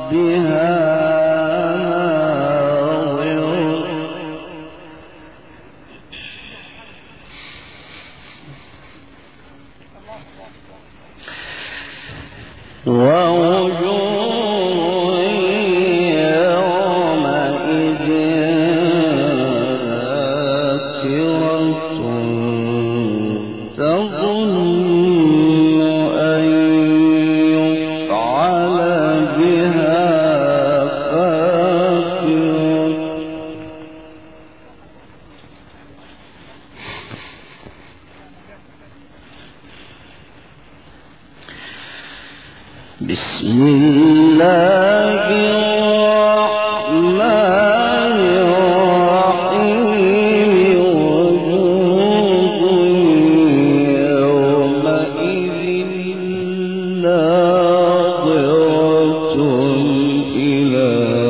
بسم الله الرحمن الرحيم وجوه يومئذ ناظرة إلى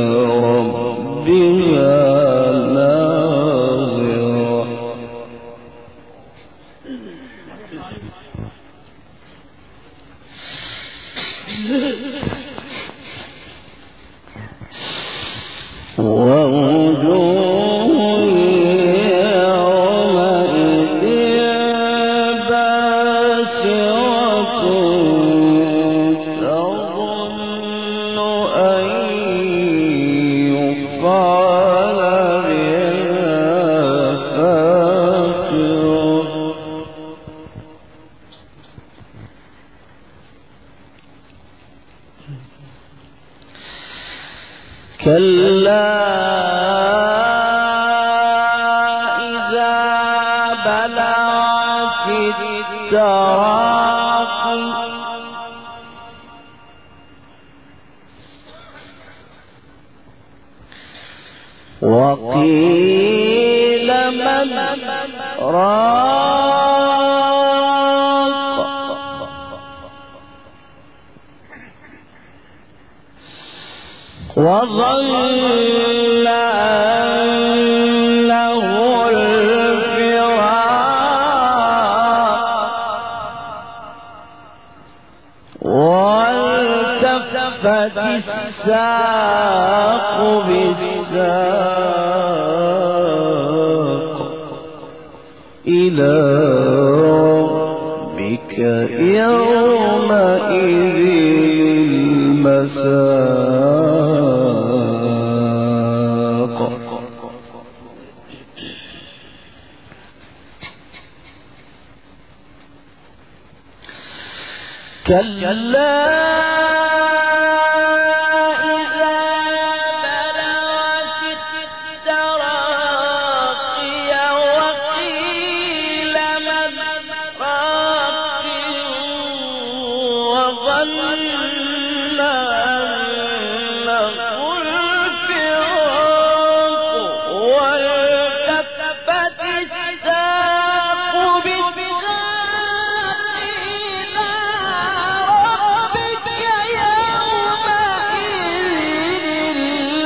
ربها ناظرة ووجوه يومئذ باسرة تظن أن يفعل بها فاقرة كلا إذا بلغت التراقي وقيل من راق وظن أنه الفراق والتفت الساق بالساق إلى ربك يومئذ المساق كلا إذا بلغت التراقي وقيل من راق وظن أنه الفراق والتفت الساق بالساق إلى ربك يومئذ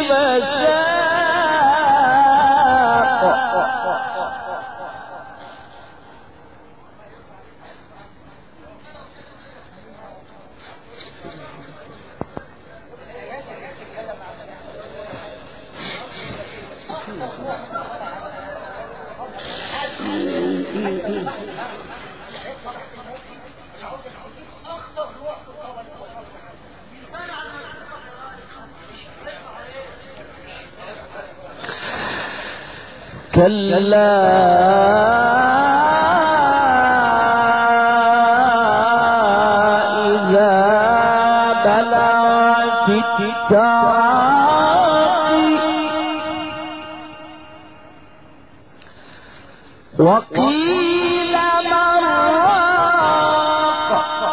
كلا إذا بلغت التراقي وقيل من راق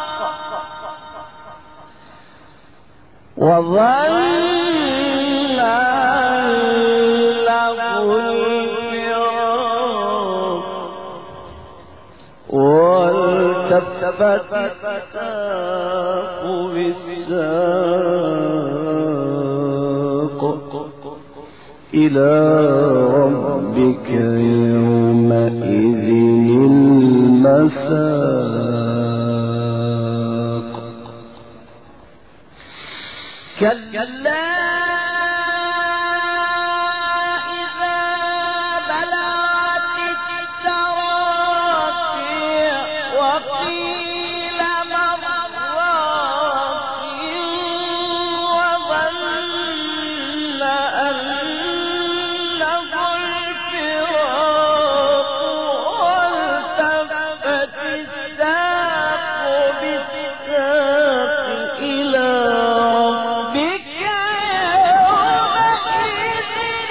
وظن أنه الفراق والتفت الساق بالساق إلى ربك يومئذ المساق كلا إذا بلغت التراقي وقيل من راق وظن أنه الفراق والتفت الساق بالساق إلى ربك يومئذ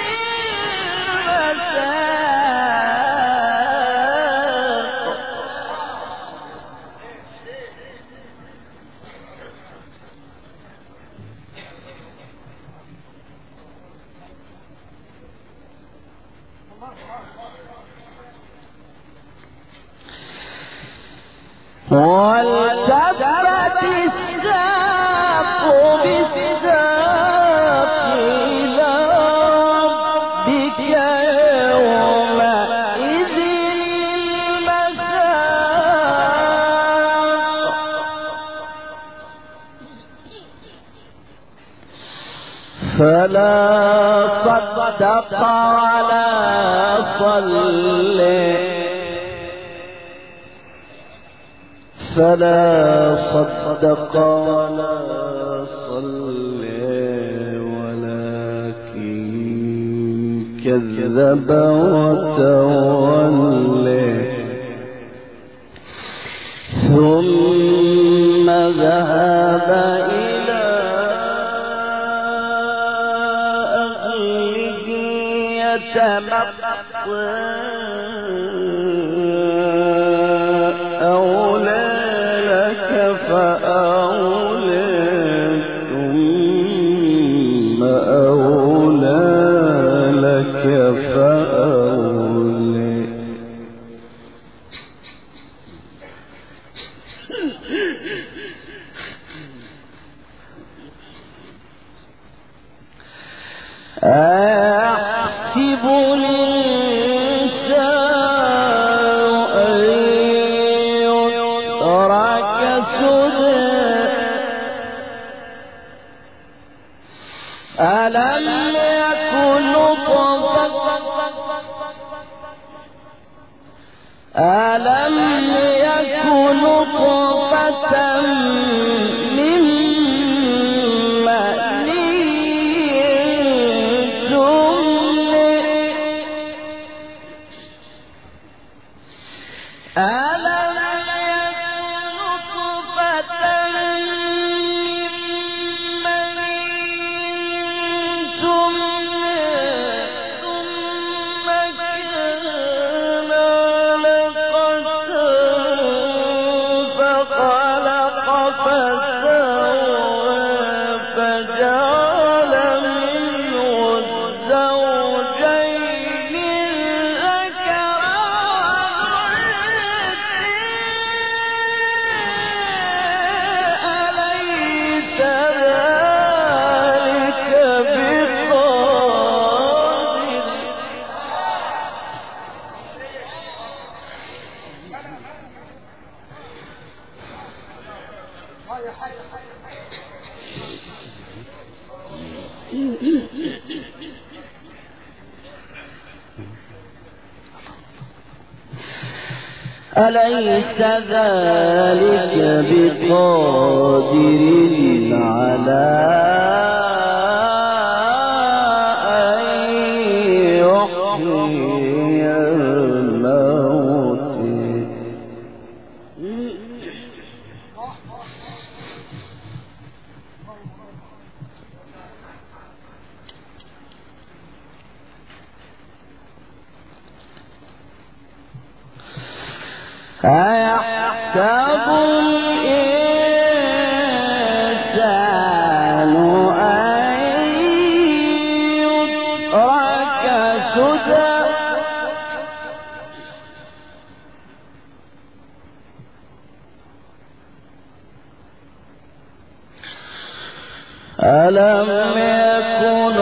المساق والتفت الساق بالساق إلى ربك يومئذ المساق فلا صدق ولا صلى فلا صدق ولا صلى ولكن كذب وتولى ثم ذهب إلى أهله يتمطى أولى لك فأولى ثم أولى لك فأولى أيحسب الإنسان أن يترك سدى ألم يكن نطفة من مأني أليس ذلك بقادر على أن يحيي الموت أيحسب الإنسان أن يترك سدى ألم يكن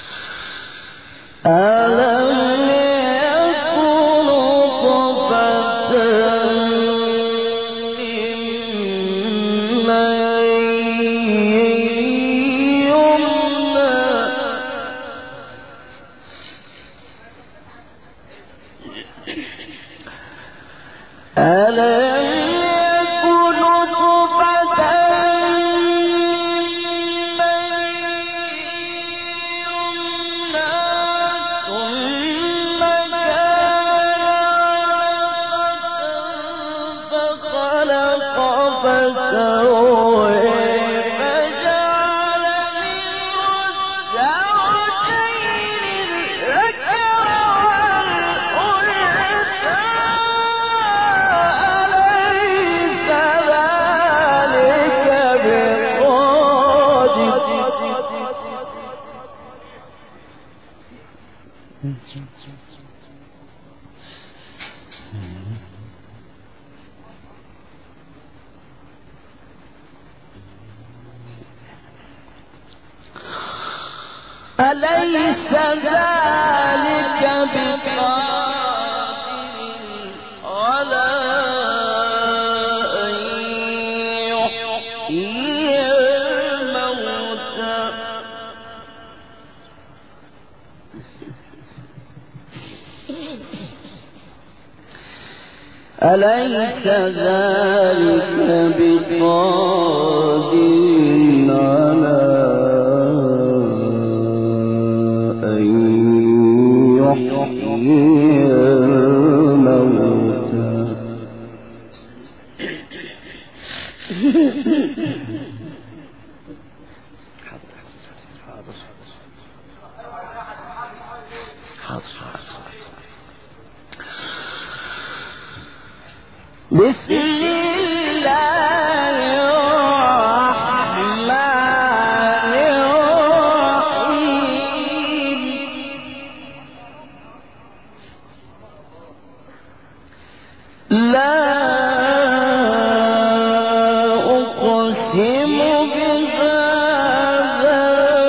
ألم يكن نطفة ألم يكن نطفة من يمنى ثم كان فخلق فسوى فجعل منه الزوجين الذكر والأنثى أليس ذلك بقادر على أن يحيي الموتى أليس ذلك بقادر على أن يحيي الموتى بسم الله الرحمن الرحيم لا أقسم بهذا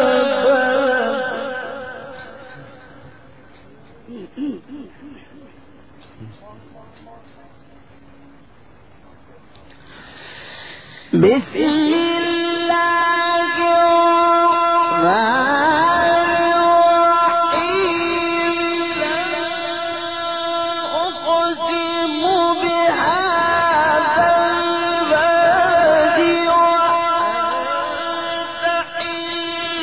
بسم الله الرحمن الرحيم لا أقسم بهذا البلد وأنت حل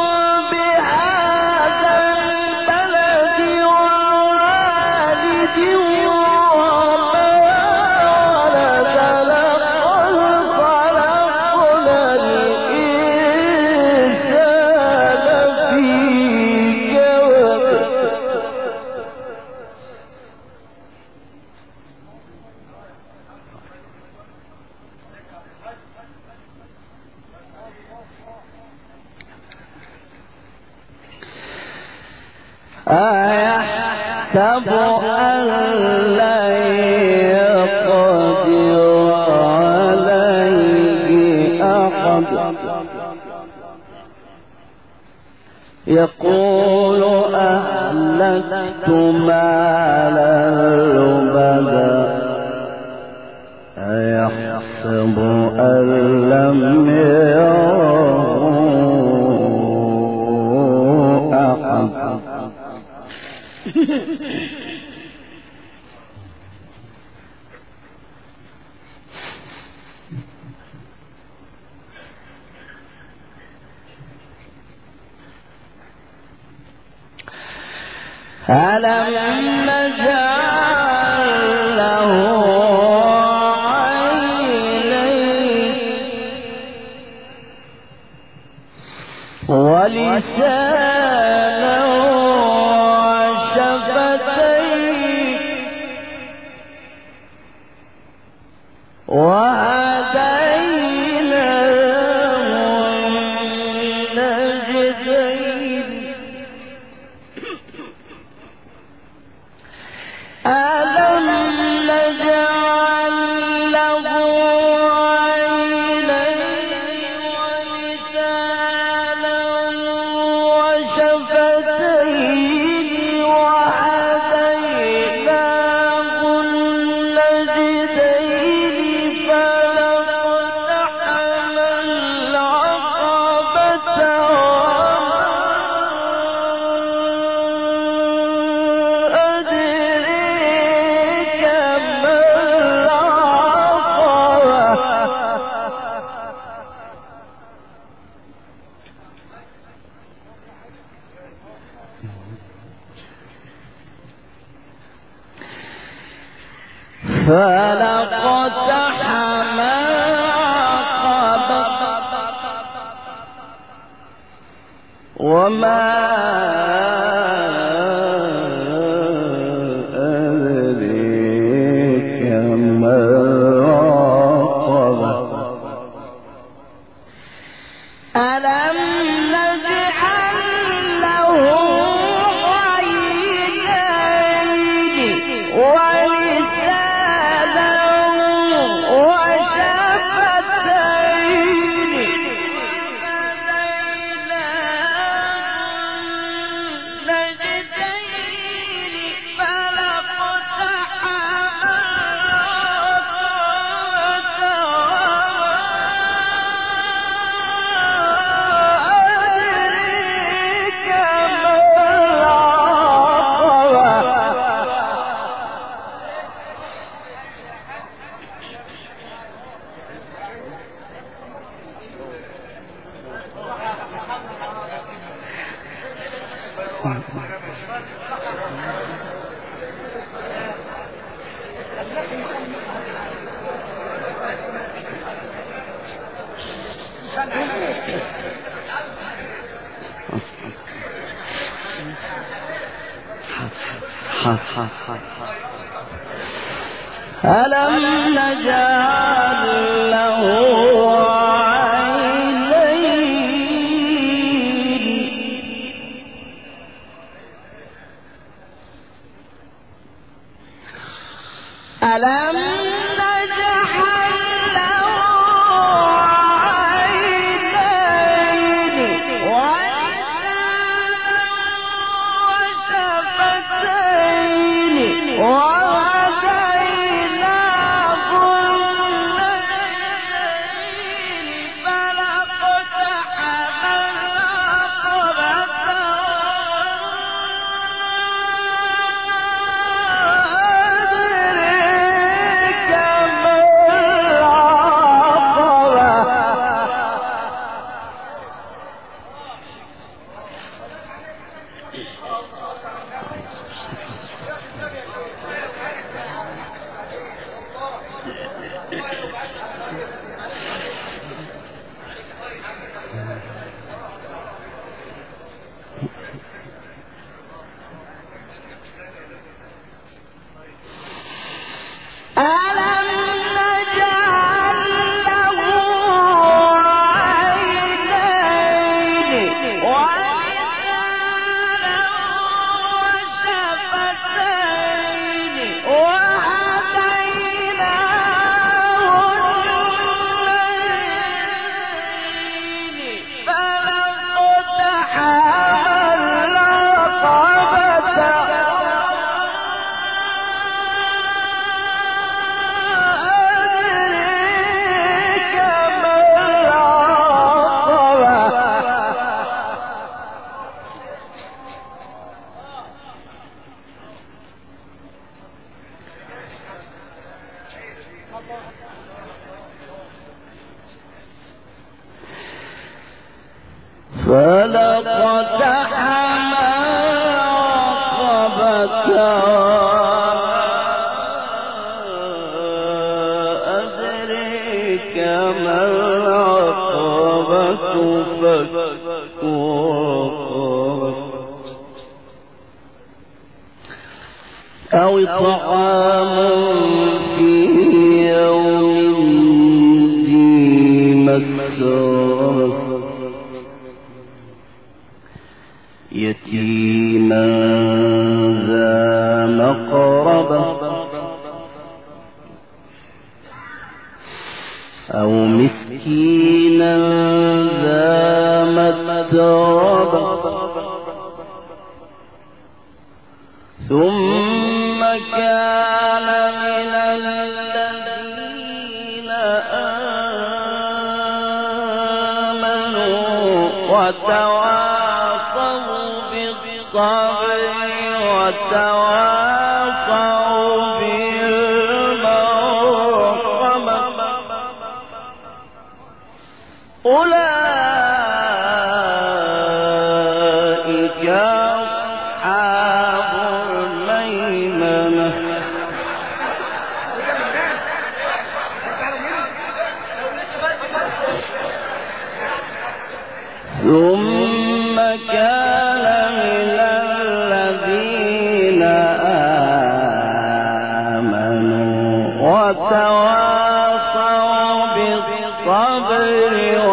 بهذا البلد ووالد وما ولد أيحسب أن لن يقدر عليه أحد يقول أهلكت مالا لبدا أيحسب أن لم يره أحد ألم نجعل له عينين ولسانا وشفتين وهديناه النجدين ألم نجعل له عينين ولسانا وشفتين وهديناه النجدين فلا فلقتحم العقبة وما أدريك ما العقبة ألم نجعل له عينين ولسانا وشفتين ألم نجعل له عينين ألم نجعل له عينين وشفتين فلقتحم العقبة أدريك ما العقبة فك رقبة أو طعام في يوم ذي مسغبة يتيما ذا مقربة أو مسكينا ذا متربة ثم كان من الذين آمنوا وتواصوا بالصبر وتواصوا بالمرحمة أولئك أصحاب الميمنة ثم كان من الذين آمنوا وتواصوا بالصبر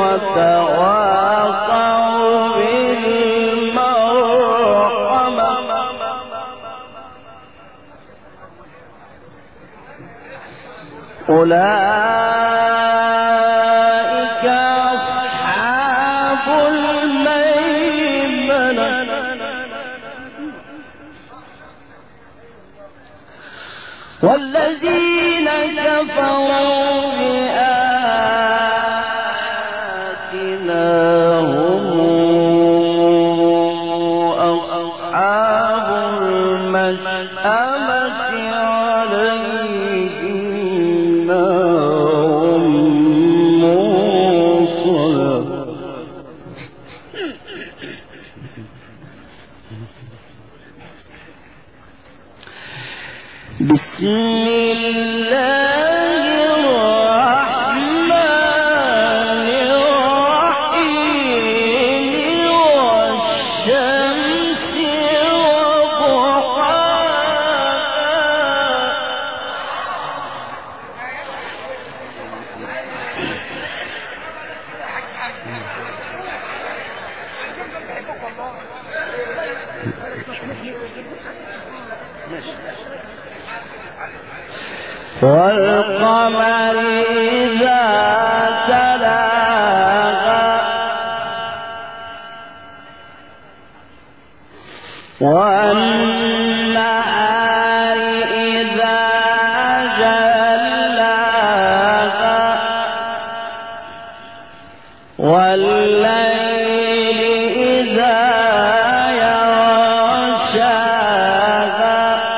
وتواصوا بالمرحمة أولئك أصحاب الميمنة والذين كفروا بآياتنا هم أصحاب المشأمة عليهم نار موصدة بسم الله الرحمن الرحيم والشمس وضحاها والقمر إذا تلاها والنهار إذا جلاها والليل إذا يغشاها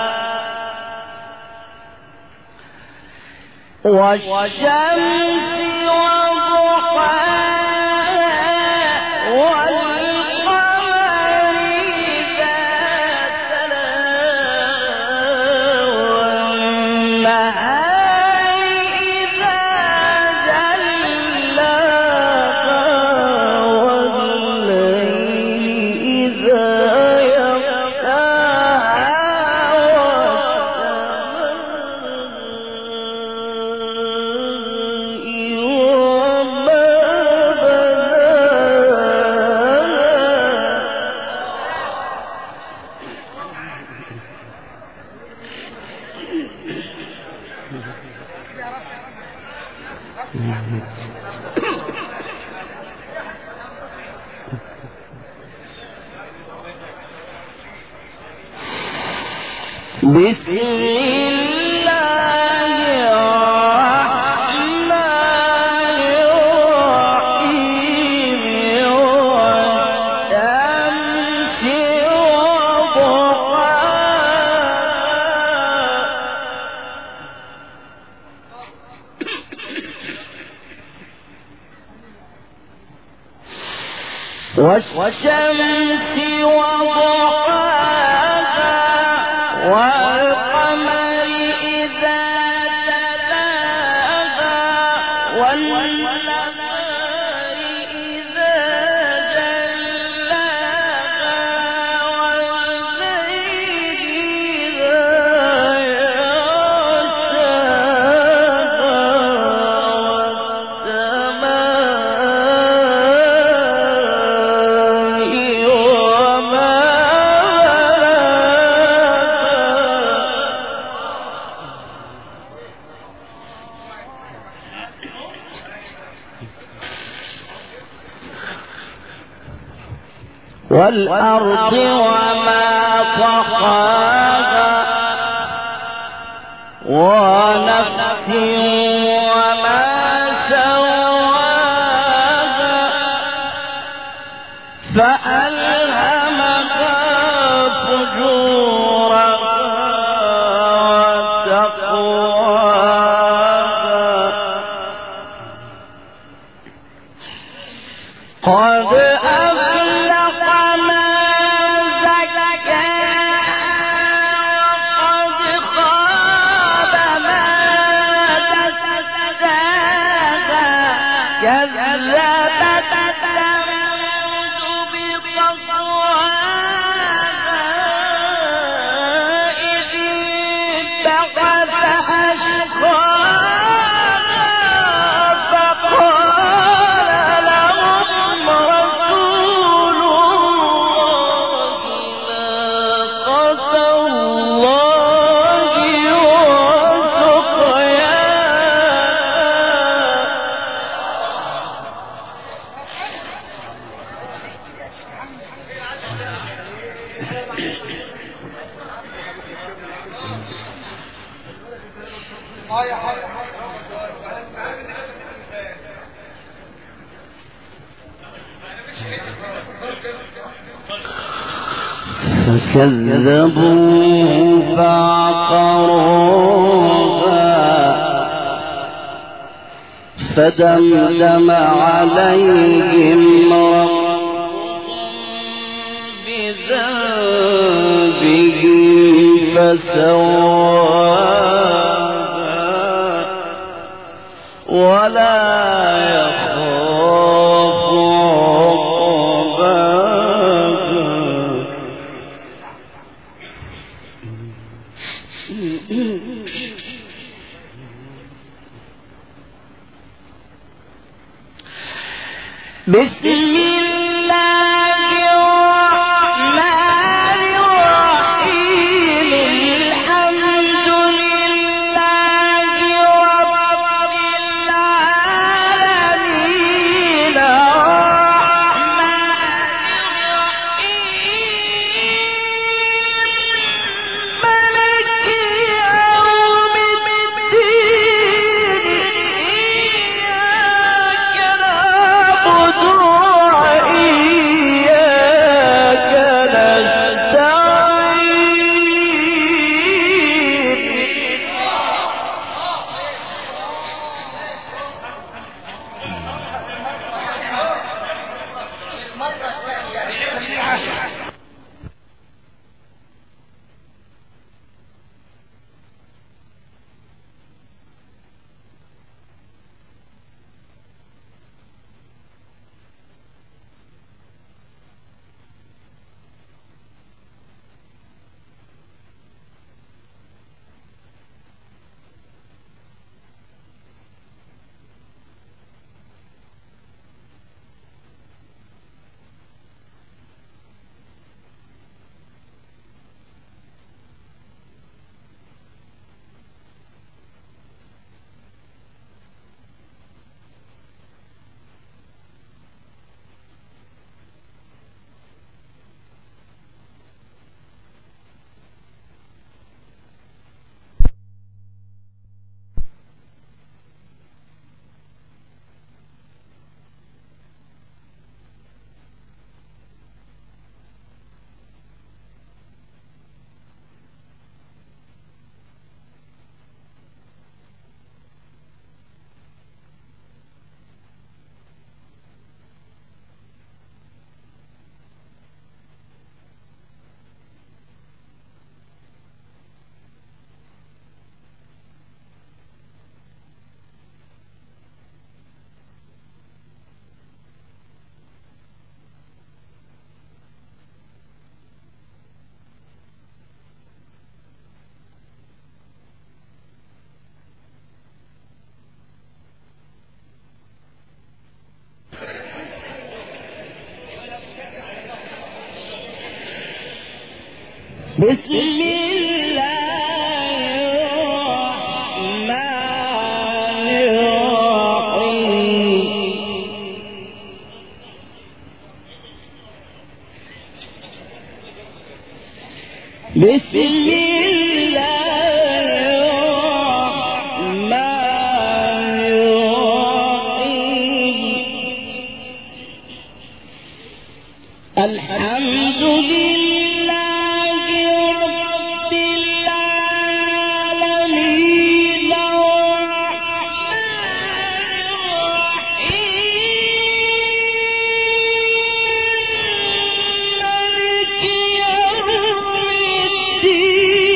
والشمس وضحاها والقمر إذا تلاها والنهار إذا جلاها والليل إذا يغشاها بسم الله الرحمن الرحيم والشمس وضحاها والشمس وضحاها والقمر إذا تلاها والنهار إذا جلاها والليل إذا والأرض وما طحاها ونفس وما سواها فألهمها فجورها وتقواها قد أفلح من زكاها وقد خاب من دساها كذبت ثمود فكذبوه فعقروها فدمدم عليهم ربهم بذنبهم فسواها ولا يخاف بسم الله الرحمن الرحيم الحمد لله رب العالمين الرحمن الرحيم مالك يوم الدين إياك نعبد وإياك نستعين. بسم الله الرحمن الرحيم بسم الله الرحمن الرحيم الحمد لله الدين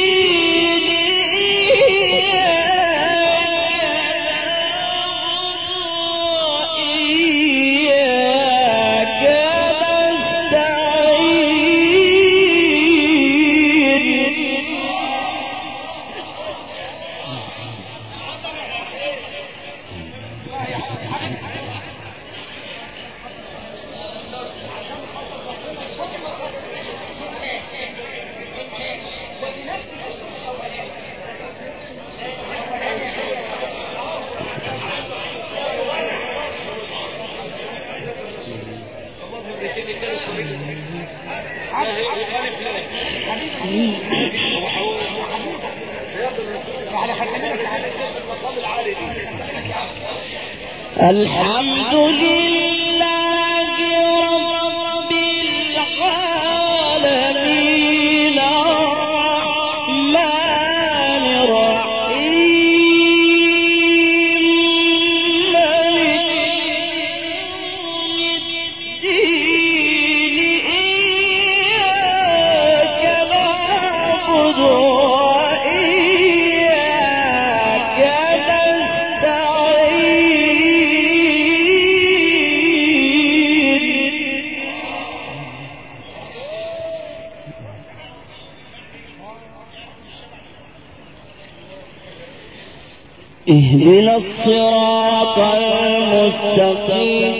الحمد لله رب العالمين الرحمن الرحيم مالك الدين إياك نعبد وإياك اهدنا الصراط المستقيم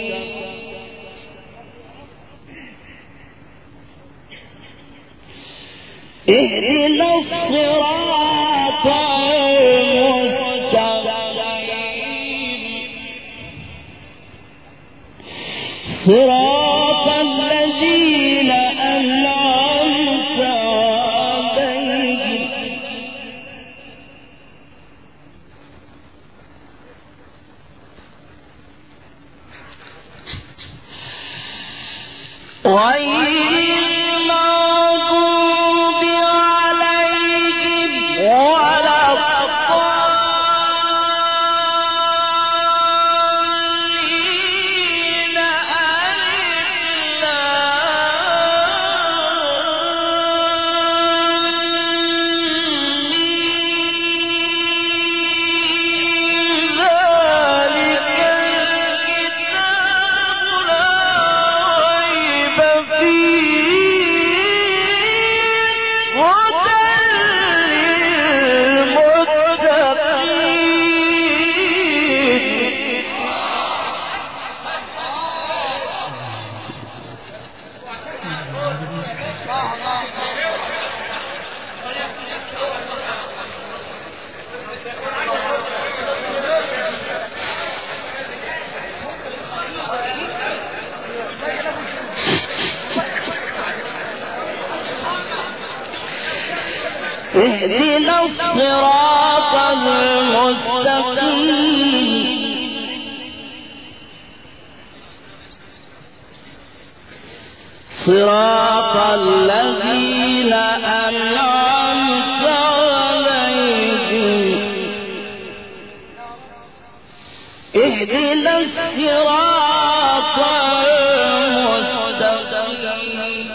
اهدنا الصراط المستقيم صراط الذين أنعمت عليهم غير المغضوب عليهم ولا الضالين اهدنا الصراط المستقيم صراط الذين أنعمت عليهم اهدنا الصراط المستقيم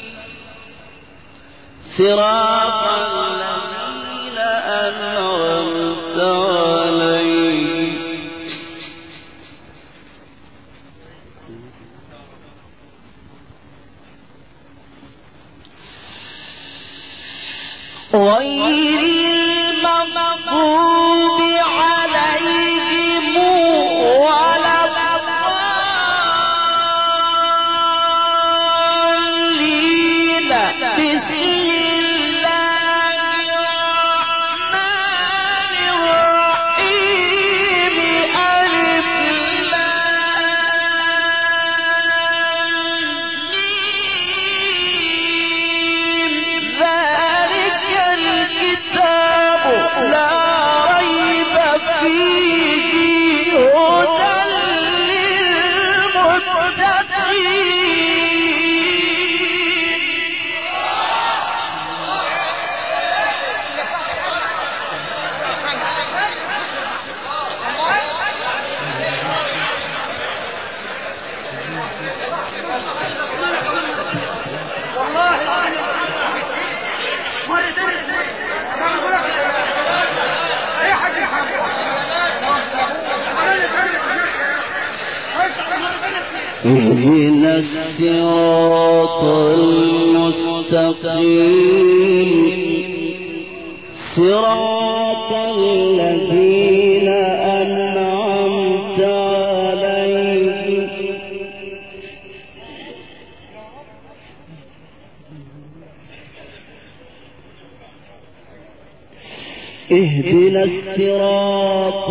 صراط الذين أنعمت عليهم غير المغضوب عليهم ولا الضالين بسم الله الرحمن الرحيم ألف لام ذلك الكتاب لا ريب فيه هدى اهدنا الصراط المستقيم صراط الذين أنعمت عليهم اهدنا الصراط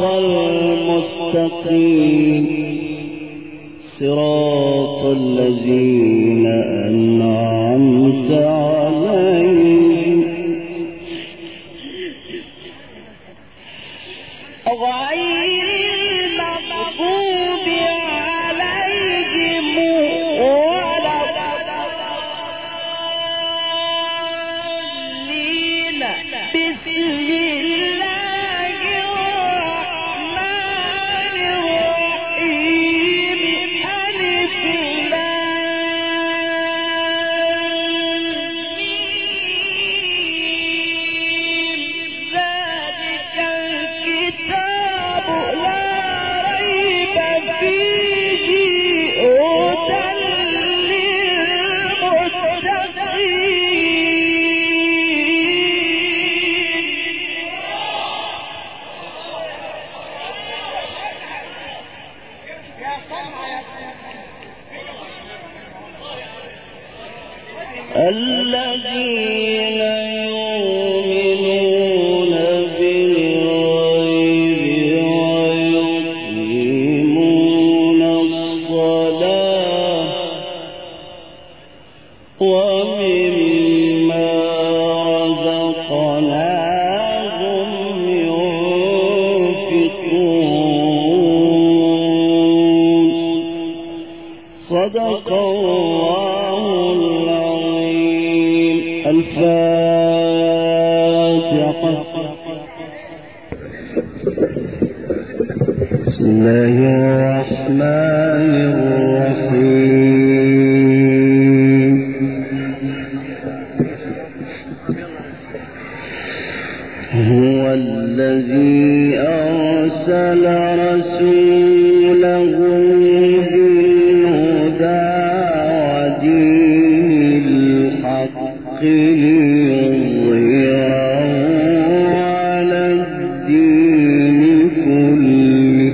المستقيم صراط الذين أنعمت عليهم غير الذين يؤمنون بالغيب ويقيمون الصلاة ومما رزقناهم ينفقون. صدق الله العظيم. الفاتحة. بسم الله الرحمن الرحيم. هو الذي أرسل رسوله بالهدى ودين الحق ليظهره على الدين كله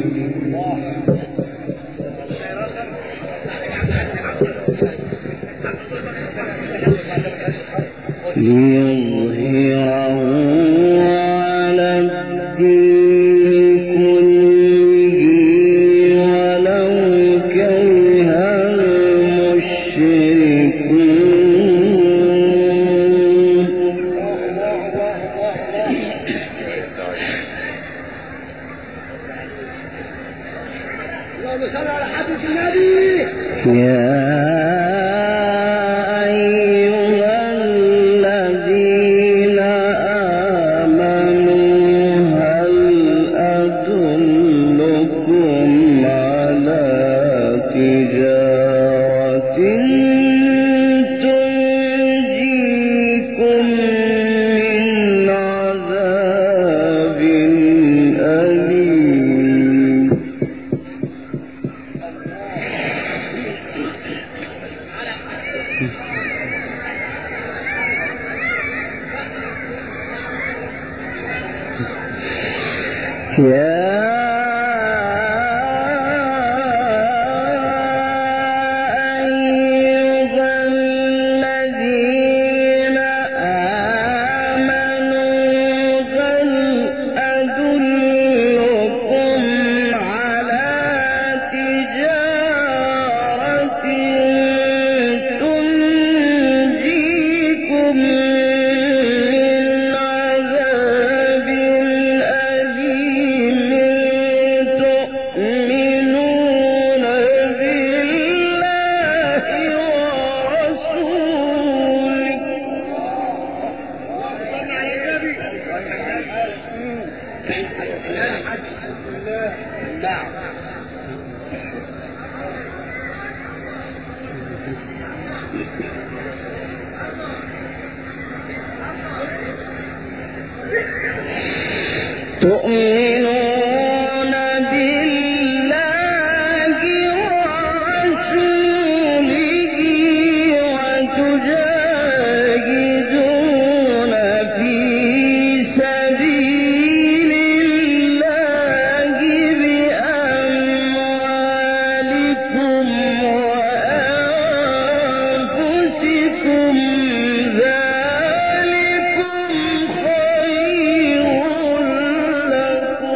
ولو كره المشركون. يا أيها الذين آمنوا هل أدلكم على تجارة تنجيكم من عذاب أليم. يا أيها الذين آمنوا هل أدلكم على تجارة تنجيكم من عذاب أليم تؤمنون بالله ورسوله تؤمنون بالله ورسوله وتجاهدون في سبيل الله بأموالكم وأنفسكم ذلكم خير لكم.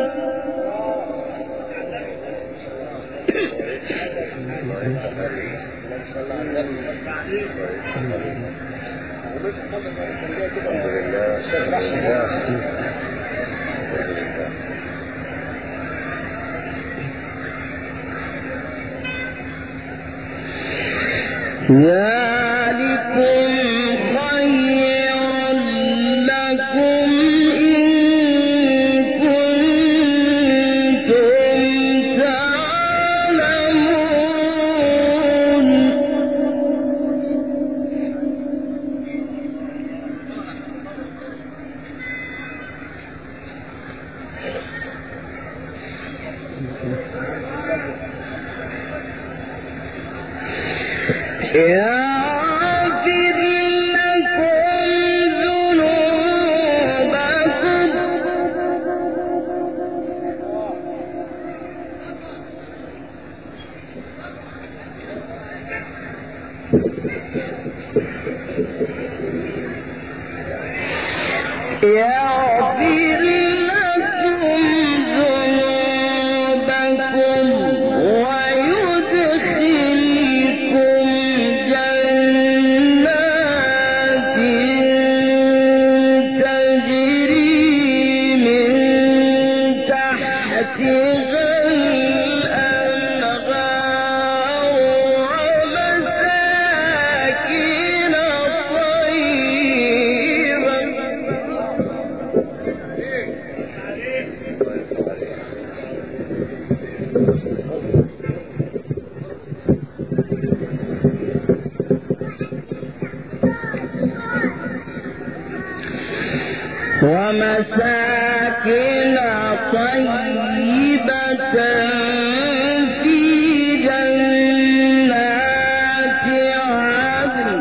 ذلكم خير لكم إن كنتم تعلمون. يغفر لكم ذنوبكم يغفر لكم ذنوبكم ويدخلكم جنات تجري من تحتها الأنهار ومساكن طيبة في جنات عدن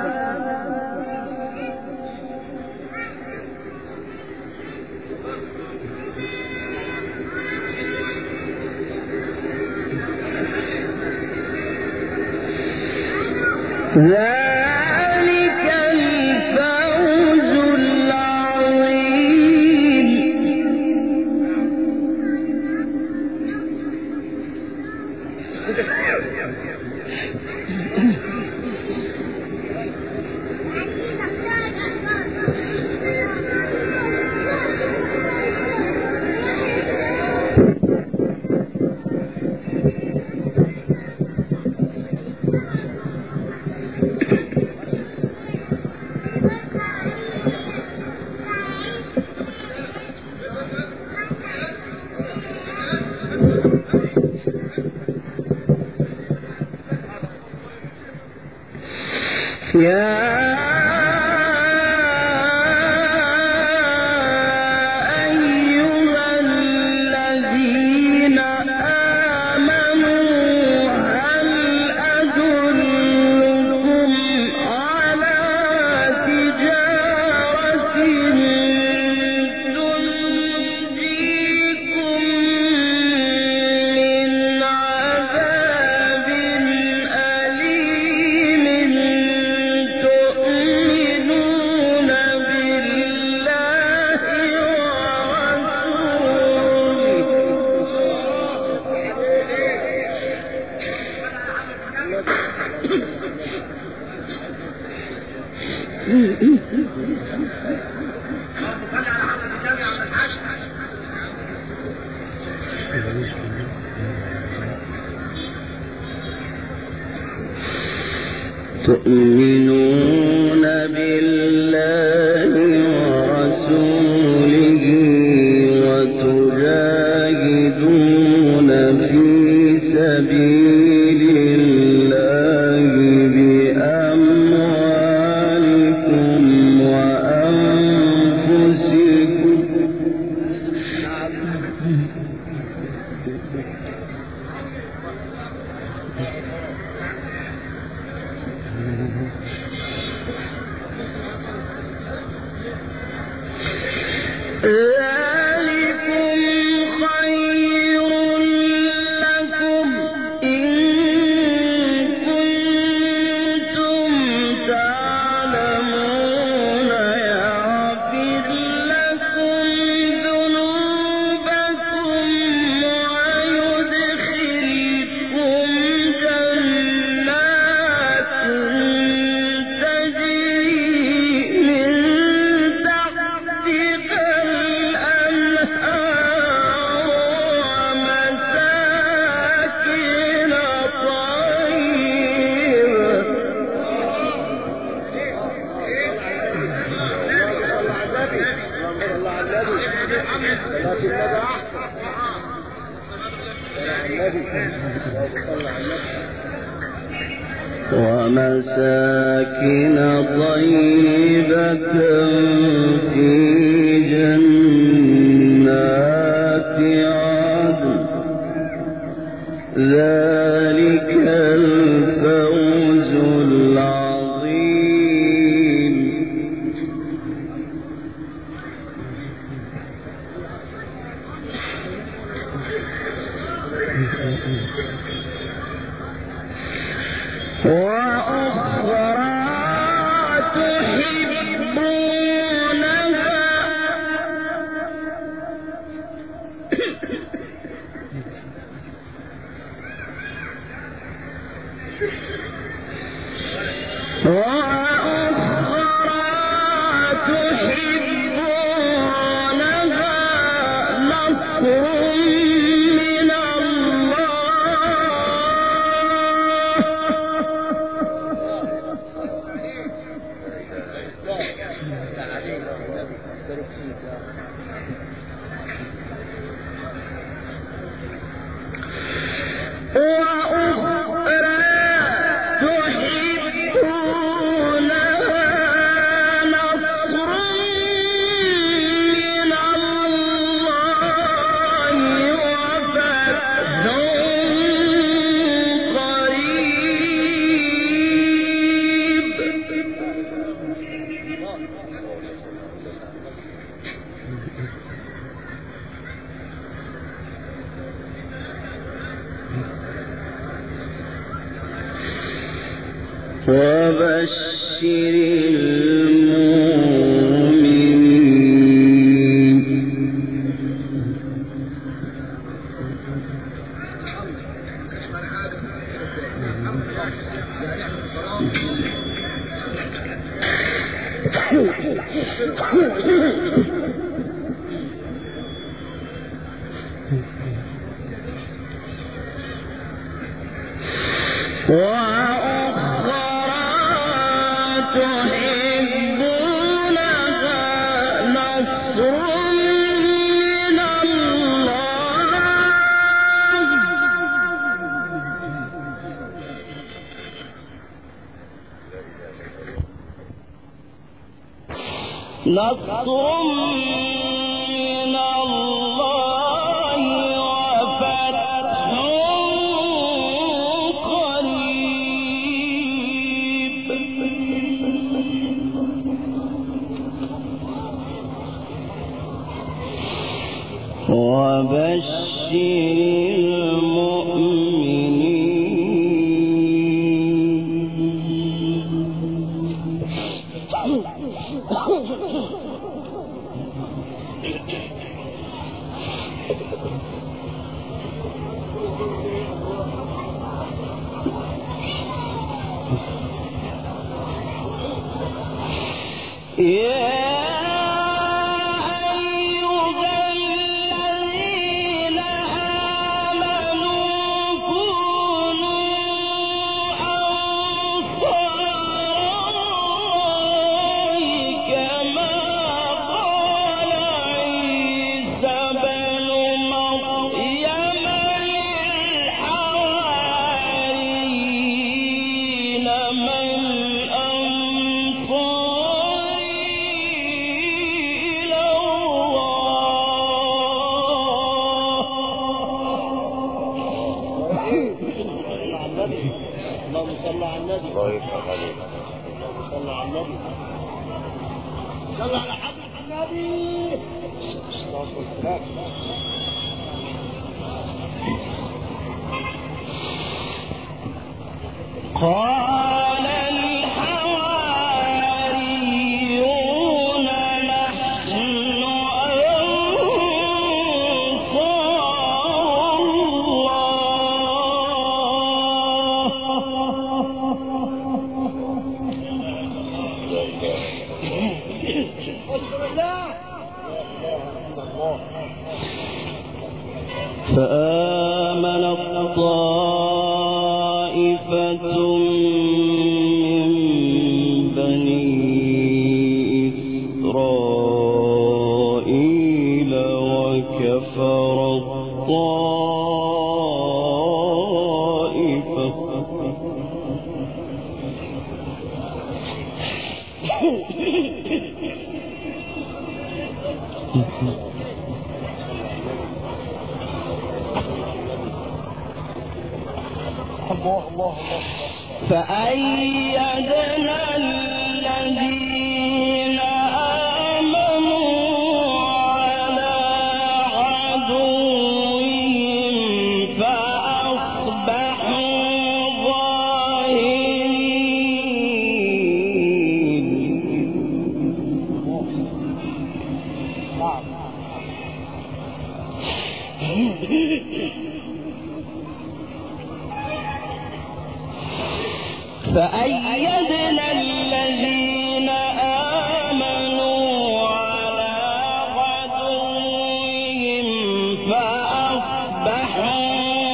ذلك الفوز العظيم. يا أيها الذين آمنوا هل أدلكم على تجارة تنجيكم من عذاب أليم تؤمنون بالله ورسوله وتجاهدون في سبيل الله بأموالكم وأنفسكم ذلكم خير لكم إن كنتم تعلمون يغفر لكم ذنوبكم ويدخلكم جنات تجري من تحتها ومساكن طيبة في جنات عدن ذلك الفوز العظيم. وأخرى تحبونها وبشر نصر من الله وفتح قريب وبشر قال الحواريون نحن أنصار الله فآمنت طائفة من بني إسرائيل وكفرت طائفة فأيدنا الذين آمنوا على عدوهم فأصبحوا فأيدنا الذين آمنوا على عدوهم فأصبحوا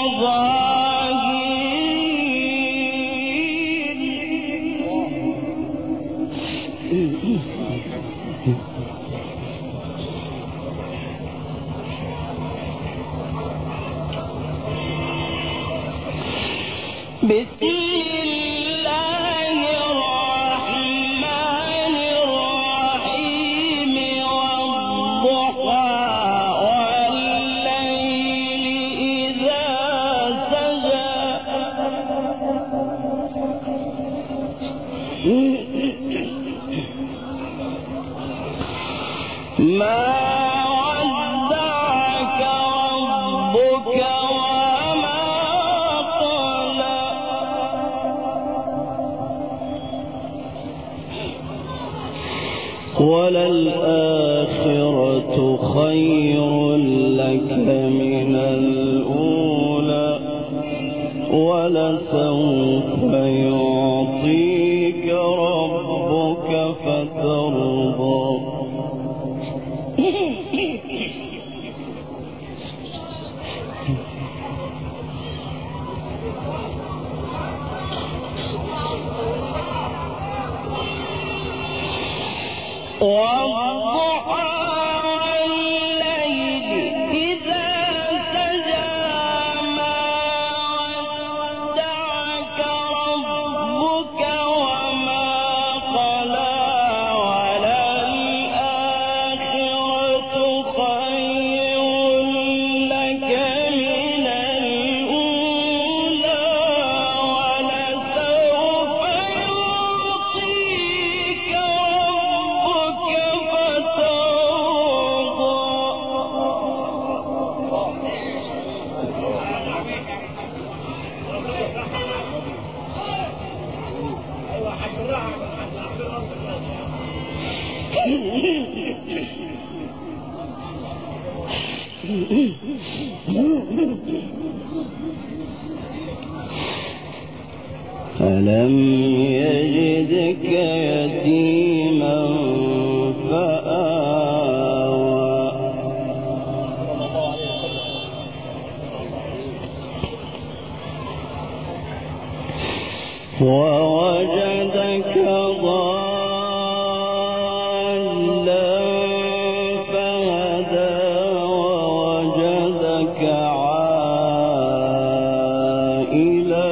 ظاهرين بسم الله الرحمن الرحيم والضحى والليل إذا سجى ما ودعك ربك وما قلى وللآخرة خير لك من الأولى ولسوف يعطيك ربك فترضى ألم يجدك يتيما فآوى ووجدك ضالا فهدى ووجدك عائلا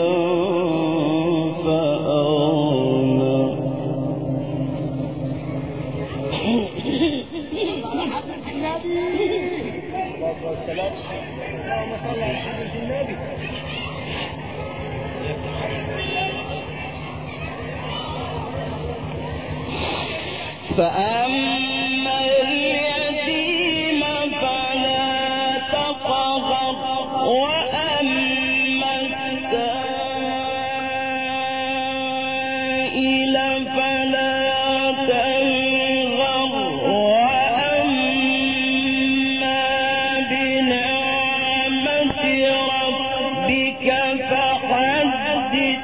فأما اليتيم فلا تقهر وأما السائل فلا تنهر وأما بنعمة ربك فحدث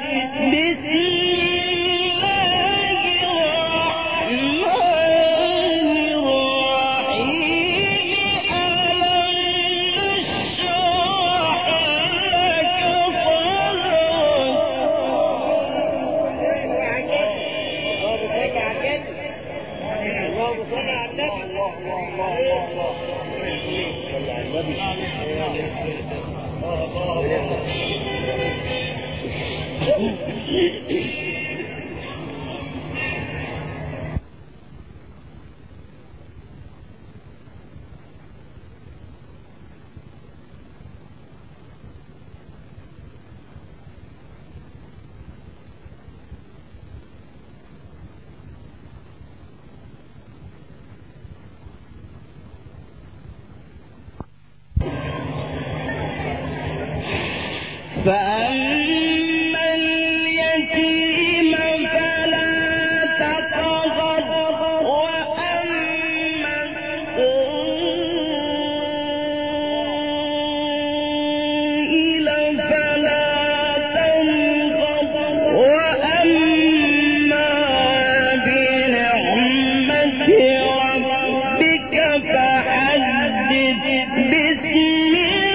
فأما اليتيم فلا تقهر وأما السائل فلا تنهر وأما بنعمة ربك فحدث بسم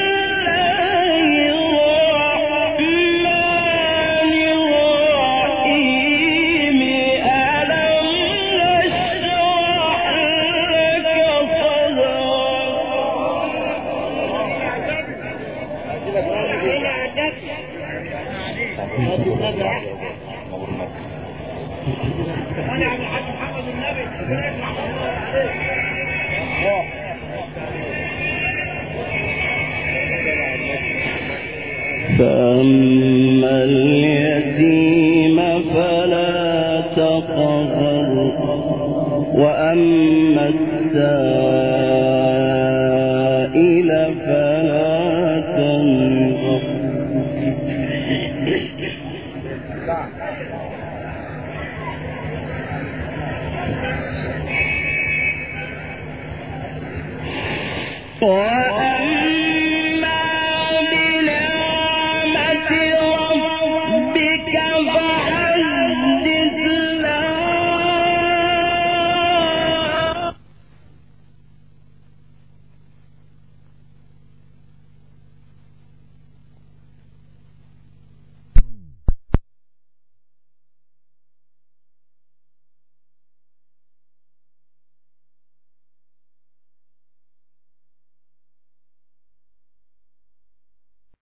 فأما اليتيم فلا تقهر وأما السائل فلا تنهر ولا